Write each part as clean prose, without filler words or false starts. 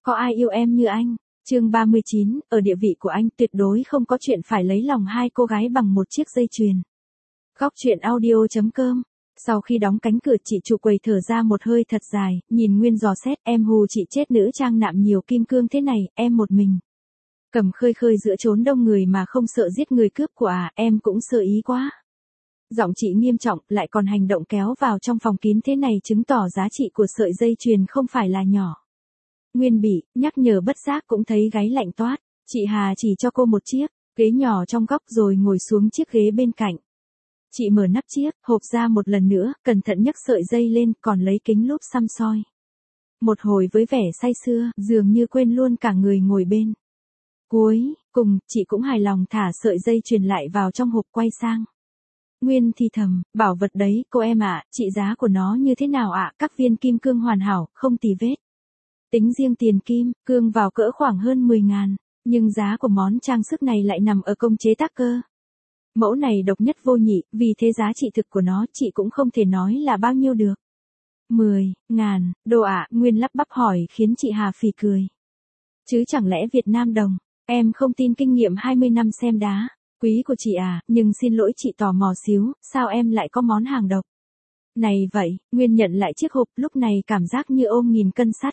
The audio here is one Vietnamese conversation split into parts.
Có ai yêu em như anh? Chương 39, ở địa vị của anh tuyệt đối không có chuyện phải lấy lòng hai cô gái bằng một chiếc dây chuyền. Góc truyện audio.com. Sau khi đóng cánh cửa, chị chủ quầy thở ra một hơi thật dài, nhìn Nguyên dò xét, em hù chị chết, nữ trang nạm nhiều kim cương thế này, em một mình. Cầm khơi khơi giữa chốn đông người mà không sợ giết người cướp của à, em cũng sơ ý quá. Giọng chị nghiêm trọng, lại còn hành động kéo vào trong phòng kín thế này chứng tỏ giá trị của sợi dây chuyền không phải là nhỏ. Nguyên bị, nhắc nhở bất giác cũng thấy gáy lạnh toát, chị Hà chỉ cho cô một chiếc ghế nhỏ trong góc rồi ngồi xuống chiếc ghế bên cạnh. Chị mở nắp chiếc hộp ra một lần nữa, cẩn thận nhấc sợi dây lên, còn lấy kính lúp xăm soi. Một hồi với vẻ say sưa, dường như quên luôn cả người ngồi bên. Cuối cùng, chị cũng hài lòng thả sợi dây chuyền lại vào trong hộp, quay sang Nguyên thì thầm, bảo vật đấy, cô em ạ, trị giá của nó như thế nào ạ? Các viên kim cương hoàn hảo, không tì vết. Tính riêng tiền kim, cương vào cỡ khoảng hơn 10.000, nhưng giá của món trang sức này lại nằm ở công chế tác cơ. Mẫu này độc nhất vô nhị, vì thế giá trị thực của nó chị cũng không thể nói là bao nhiêu được. 10.000 đô ạ? Nguyên lắp bắp hỏi khiến chị Hà phì cười. Chứ chẳng lẽ Việt Nam đồng? Em không tin kinh nghiệm 20 năm xem đá quý của chị à, nhưng xin lỗi chị tò mò xíu, sao em lại có món hàng độc này vậy? Nguyên nhận lại chiếc hộp, lúc này cảm giác như ôm nghìn cân sắt.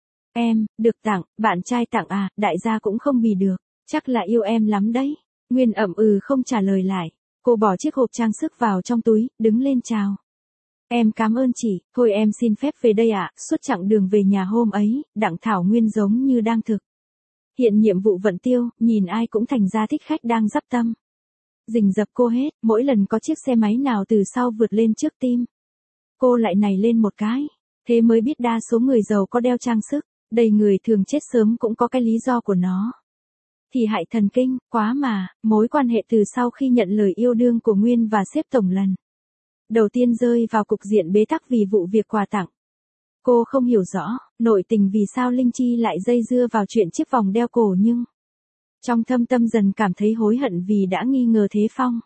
Em, được tặng, bạn trai tặng à, đại gia cũng không bì được, chắc là yêu em lắm đấy. Nguyên ậm ừ không trả lời lại, cô bỏ chiếc hộp trang sức vào trong túi, đứng lên chào. Em cảm ơn chị, thôi em xin phép về đây ạ. Suốt chặng đường về nhà hôm ấy, Đặng Thảo Nguyên giống như đang thực hiện nhiệm vụ vận tiêu, nhìn ai cũng thành ra thích khách đang dắp tâm. Rình rập cô hết, mỗi lần có chiếc xe máy nào từ sau vượt lên trước tim, cô lại nảy lên một cái. Thế mới biết đa số người giàu có đeo trang sức, đầy người thường chết sớm cũng có cái lý do của nó. Thì hại thần kinh, quá mà, mối quan hệ từ sau khi nhận lời yêu đương của Nguyên và sếp tổng lần đầu tiên rơi vào cục diện bế tắc vì vụ việc quà tặng. Cô không hiểu rõ, nội tình vì sao Linh Chi lại dây dưa vào chuyện chiếc vòng đeo cổ, nhưng trong thâm tâm dần cảm thấy hối hận vì đã nghi ngờ Thế Phong.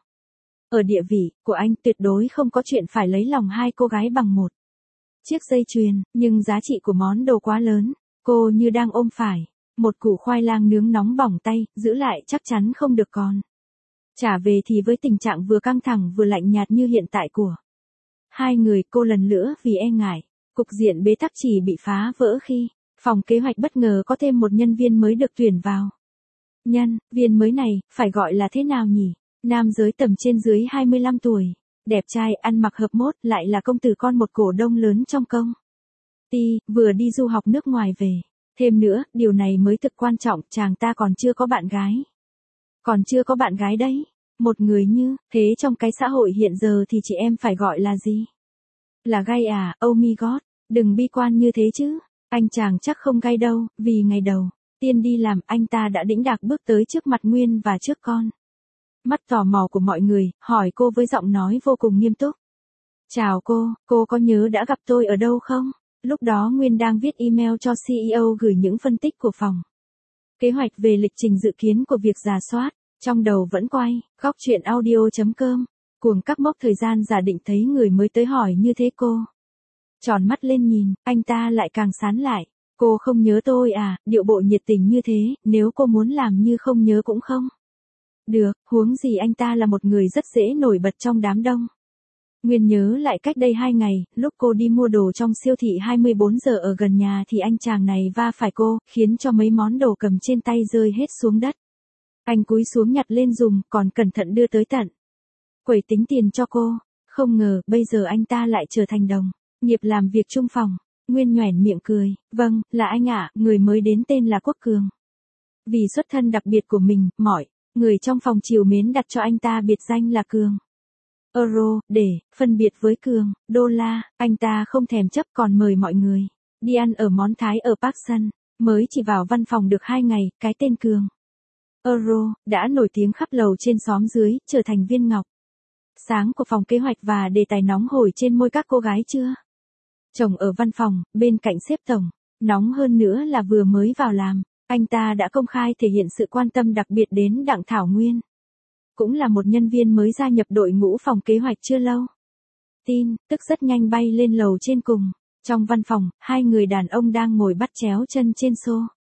Ở địa vị của anh tuyệt đối không có chuyện phải lấy lòng hai cô gái bằng một chiếc dây chuyền, nhưng giá trị của món đồ quá lớn, cô như đang ôm phải một củ khoai lang nướng nóng bỏng tay, giữ lại chắc chắn không được còn trả về thì với tình trạng vừa căng thẳng vừa lạnh nhạt như hiện tại của hai người, cô lần nữa vì e ngại cục diện bế tắc chỉ bị phá vỡ khi phòng kế hoạch bất ngờ có thêm một nhân viên mới được tuyển vào. Nhân viên mới này, phải gọi là thế nào nhỉ? Nam giới tầm trên dưới 25 tuổi, đẹp trai, ăn mặc hợp mốt, lại là công tử con một cổ đông lớn trong công ty, vừa đi du học nước ngoài về. Thêm nữa, điều này mới thực quan trọng, chàng ta còn chưa có bạn gái. Còn chưa có bạn gái đấy. Một người như thế trong cái xã hội hiện giờ thì chị em phải gọi là gì? Là gay à? Oh my god, đừng bi quan như thế chứ. Anh chàng chắc không gay đâu, vì ngày đầu tiên đi làm, anh ta đã đĩnh đạc bước tới trước mặt Nguyên và trước con mắt tò mò của mọi người, hỏi cô với giọng nói vô cùng nghiêm túc. Chào cô có nhớ đã gặp tôi ở đâu không? Lúc đó Nguyên đang viết email cho CEO gửi những phân tích của phòng kế hoạch về lịch trình dự kiến của việc rà soát, trong đầu vẫn quay, góc truyện audio.com, cuồng các mốc thời gian giả định thấy người mới tới hỏi như thế cô tròn mắt lên nhìn, anh ta lại càng sán lại. Cô không nhớ tôi à? Điệu bộ nhiệt tình như thế, nếu cô muốn làm như không nhớ cũng không được, huống gì anh ta là một người rất dễ nổi bật trong đám đông. Nguyên nhớ lại cách đây 2 ngày, lúc cô đi mua đồ trong siêu thị 24 giờ ở gần nhà thì anh chàng này va phải cô, khiến cho mấy món đồ cầm trên tay rơi hết xuống đất. Anh cúi xuống nhặt lên dùng, còn cẩn thận đưa tới tận quầy tính tiền cho cô. Không ngờ, bây giờ anh ta lại trở thành đồng nghiệp làm việc chung phòng. Nguyên nhoẻn miệng cười, vâng, là anh ạ, người mới đến tên là Quốc Cường. Vì xuất thân đặc biệt của mình, mọi người trong phòng trìu mến đặt cho anh ta biệt danh là Cường Euro, để phân biệt với Cường Đô la. Anh ta không thèm chấp còn mời mọi người đi ăn ở món Thái ở Park Sun. Mới chỉ vào văn phòng được 2 ngày, cái tên Cường Euro đã nổi tiếng khắp lầu trên xóm dưới, trở thành viên ngọc sáng của phòng kế hoạch và đề tài nóng hổi trên môi các cô gái chưa chồng ở văn phòng, bên cạnh sếp tổng. Nóng hơn nữa là vừa mới vào làm, anh ta đã công khai thể hiện sự quan tâm đặc biệt đến Đặng Thảo Nguyên. Cũng là một nhân viên mới gia nhập đội ngũ phòng kế hoạch chưa lâu. Tin tức rất nhanh bay lên lầu trên cùng. Trong văn phòng, hai người đàn ông đang ngồi bắt chéo chân trên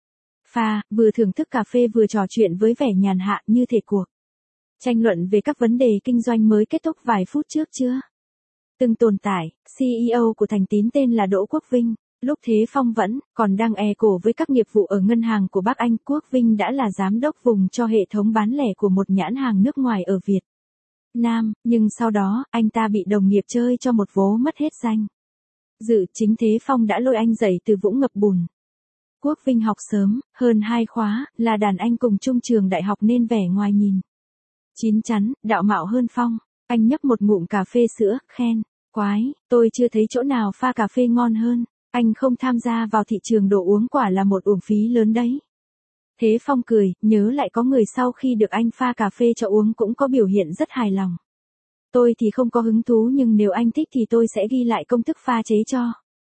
pha, vừa thưởng thức cà phê vừa trò chuyện với vẻ nhàn hạ như thể cuộc tranh luận về các vấn đề kinh doanh mới kết thúc vài phút trước chưa từng tồn tại. CEO của Thành Tín tên là Đỗ Quốc Vinh. Lúc Thế Phong vẫn còn đang cổ với các nghiệp vụ ở ngân hàng của bác anh, Quốc Vinh đã là giám đốc vùng cho hệ thống bán lẻ của một nhãn hàng nước ngoài ở Việt Nam, nhưng sau đó, anh ta bị đồng nghiệp chơi cho một vố mất hết danh dự. Chính Thế Phong đã lôi anh dậy từ vũng ngập bùn. Quốc Vinh học sớm, hơn 2 khóa, là đàn anh cùng chung trường đại học nên vẻ ngoài nhìn chín chắn, đạo mạo hơn Phong. Anh nhấp một ngụm cà phê sữa, khen, quái, tôi chưa thấy chỗ nào pha cà phê ngon hơn. Anh không tham gia vào thị trường đồ uống quả là một uổng phí lớn đấy. Thế Phong cười, nhớ lại có người sau khi được anh pha cà phê cho uống cũng có biểu hiện rất hài lòng. Tôi thì không có hứng thú nhưng nếu anh thích thì tôi sẽ ghi lại công thức pha chế cho.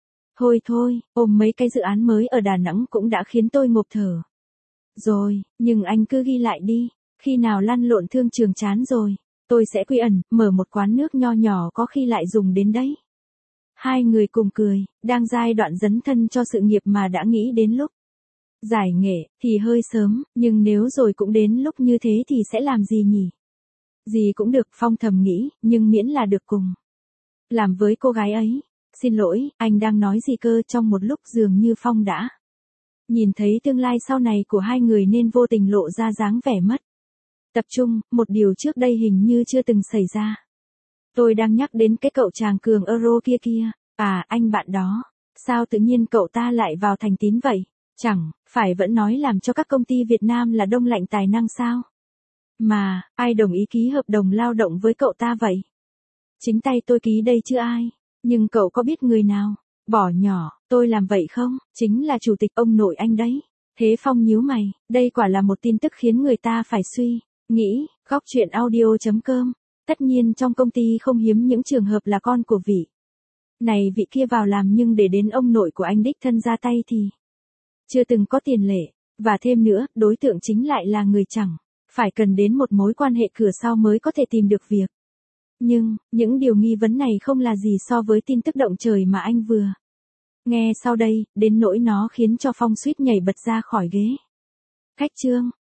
Thôi, ôm mấy cái dự án mới ở Đà Nẵng cũng đã khiến tôi ngộp thở. Rồi, nhưng anh cứ ghi lại đi, khi nào lăn lộn thương trường chán rồi, tôi sẽ quy ẩn, mở một quán nước nho nhỏ có khi lại dùng đến đấy. Hai người cùng cười, đang giai đoạn dấn thân cho sự nghiệp mà đã nghĩ đến lúc giải nghệ, thì hơi sớm, nhưng nếu rồi cũng đến lúc như thế thì sẽ làm gì nhỉ? Gì cũng được, Phong thầm nghĩ, nhưng miễn là được cùng làm với cô gái ấy. Xin lỗi, anh đang nói gì cơ? Trong một lúc dường như Phong đã nhìn thấy tương lai sau này của hai người nên vô tình lộ ra dáng vẻ mất tập trung, một điều trước đây hình như chưa từng xảy ra. Tôi đang nhắc đến cái cậu chàng cường Euro kia. À, anh bạn đó. Sao tự nhiên cậu ta lại vào Thành Tín vậy? Chẳng phải vẫn nói làm cho các công ty Việt Nam là đông lạnh tài năng sao? Mà, ai đồng ý ký hợp đồng lao động với cậu ta vậy? Chính tay tôi ký đây chứ ai. Nhưng cậu có biết người nào bỏ nhỏ tôi làm vậy không? Chính là chủ tịch ông nội anh đấy. Thế Phong nhíu mày, đây quả là một tin tức khiến người ta phải suy nghĩ. Góc chuyện audio.com. Tất nhiên trong công ty không hiếm những trường hợp là con của vị này vị kia vào làm nhưng để đến ông nội của anh đích thân ra tay thì chưa từng có tiền lệ. Và thêm nữa, đối tượng chính lại là người chẳng phải cần đến một mối quan hệ cửa sau mới có thể tìm được việc. Nhưng, những điều nghi vấn này không là gì so với tin tức động trời mà anh vừa nghe sau đây, đến nỗi nó khiến cho Phong suýt nhảy bật ra khỏi ghế. Khách trương,